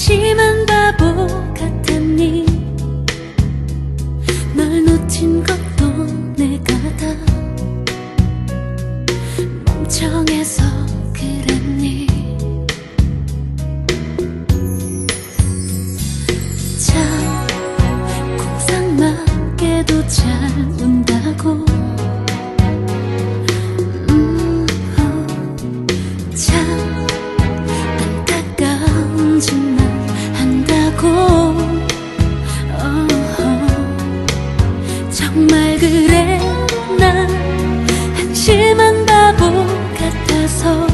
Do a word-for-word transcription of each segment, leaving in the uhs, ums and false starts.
한심한 바보 같았니? 널 놓친 것도 내가 다 멍청해서 그랬니? 참 공상맞게도 잘 운다고. 음, 참 안타까운 짓만 한다고. 어허, 정말 그래 난 한심한 바보 같아서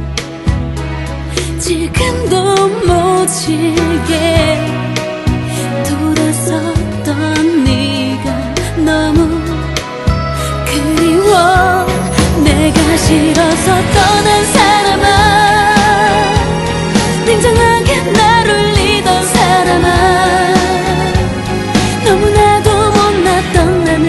지금도 모질게 돌아섰던 네가 너무 그리워. 내가 싫어서 떠난 사람아, 냉정하게 날 울리던 사람아, 너무나도 못났던 나는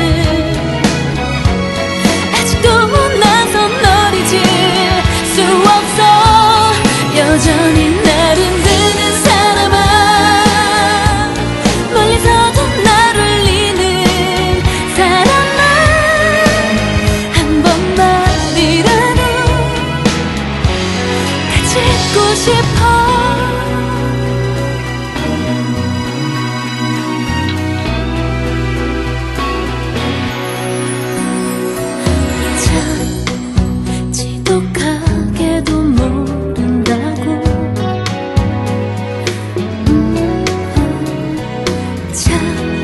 아직도 나서 널 잊을 수 없어. 여전히 날 흔드는 사람아, 멀리서도 날 울리는 사람아, 한 번만이라도 같이 있고 싶어. 참 지독하게도 모른다고. 음, 참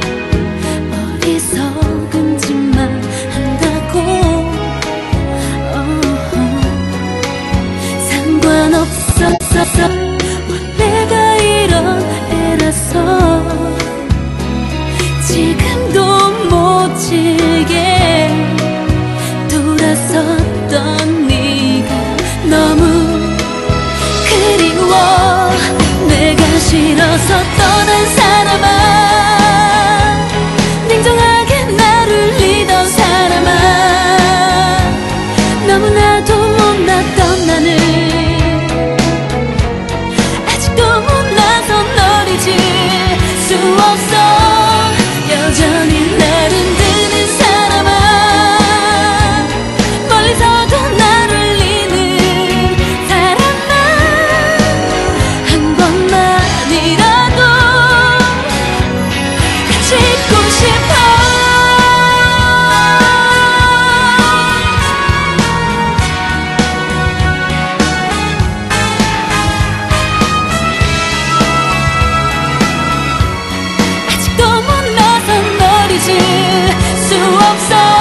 어리석은 짓만 한다고. 어허, 상관없었어. 내가 이런 애라서 지금도 모질게 돌아섰던 네가 너무 그리워. 내가 싫어서 떠난 사람아, 냉정하게 날 울리던 사람아, 너무나도 못났던 나는 아직도 나서 널 잊을 수 없어. 여전히 날 흔드는 사람아, 멀리서도 날 울리는 사람아, 한 번만이라도 같이 있고 싶어. 아직도 못 나서 널 잊을 수 없어.